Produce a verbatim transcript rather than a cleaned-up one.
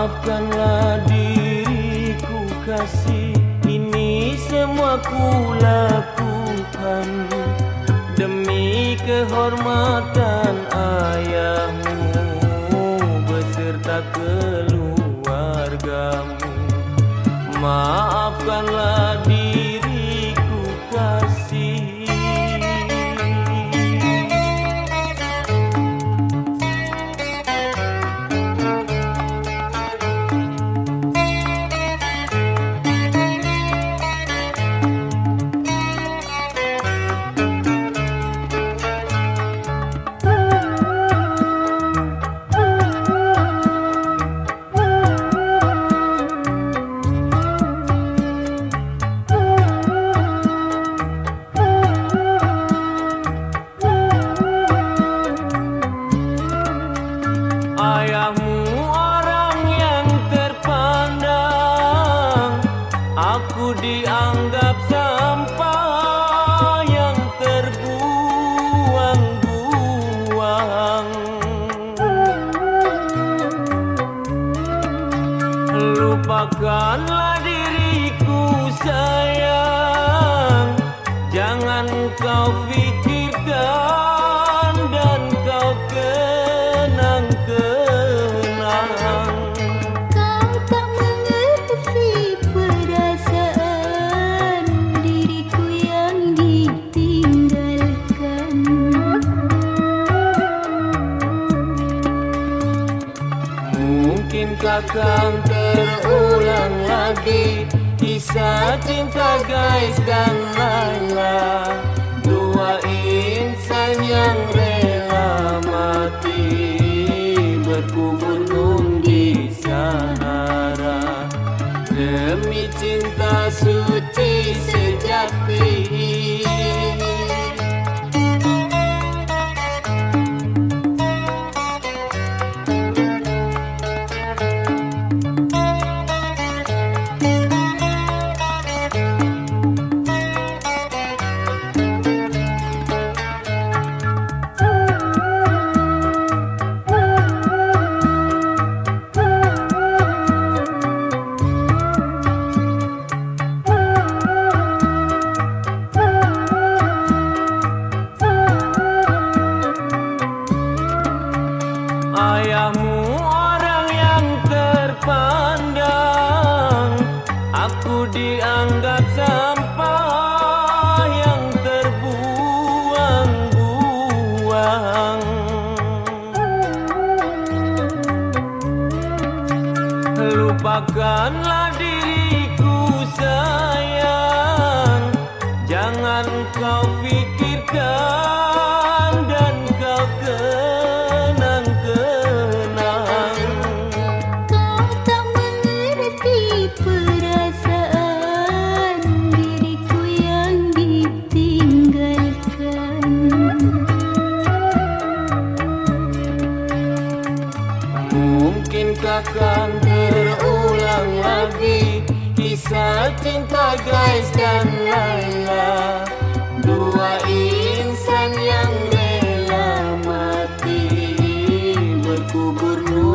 Maafkanlah diriku kasih, ini semua ku lakukan demi kehormatan ayahmu beserta keluargamu. Maafkanlah diriku kasih. Ayahmu orang yang terpandang, aku dianggap sampah yang terbuang-buang. Lupakanlah diriku sayang, jangan kau pikirkan dan kau kenang-kenang. Kau tak mengerti perasaan diriku yang ditinggalkan. Mungkinkah kan terulang lagi kisah cinta Gais dan Laila, dua insan yang rela mati berkubur nun di Sahara demi cinta suci sejati. Ayahmu orang yang terpandang, aku dianggap sampah yang terbuang-buang. Lupakanlah diriku sayang, jangan kau pikirkan dan kau kenang-kenang. Kau tak mengerti perasaan diriku yang ditinggalkan. Mungkinkah kan terulang lagi kisah cinta Gais dan Laila, dua insan yang rela mati berkubur nun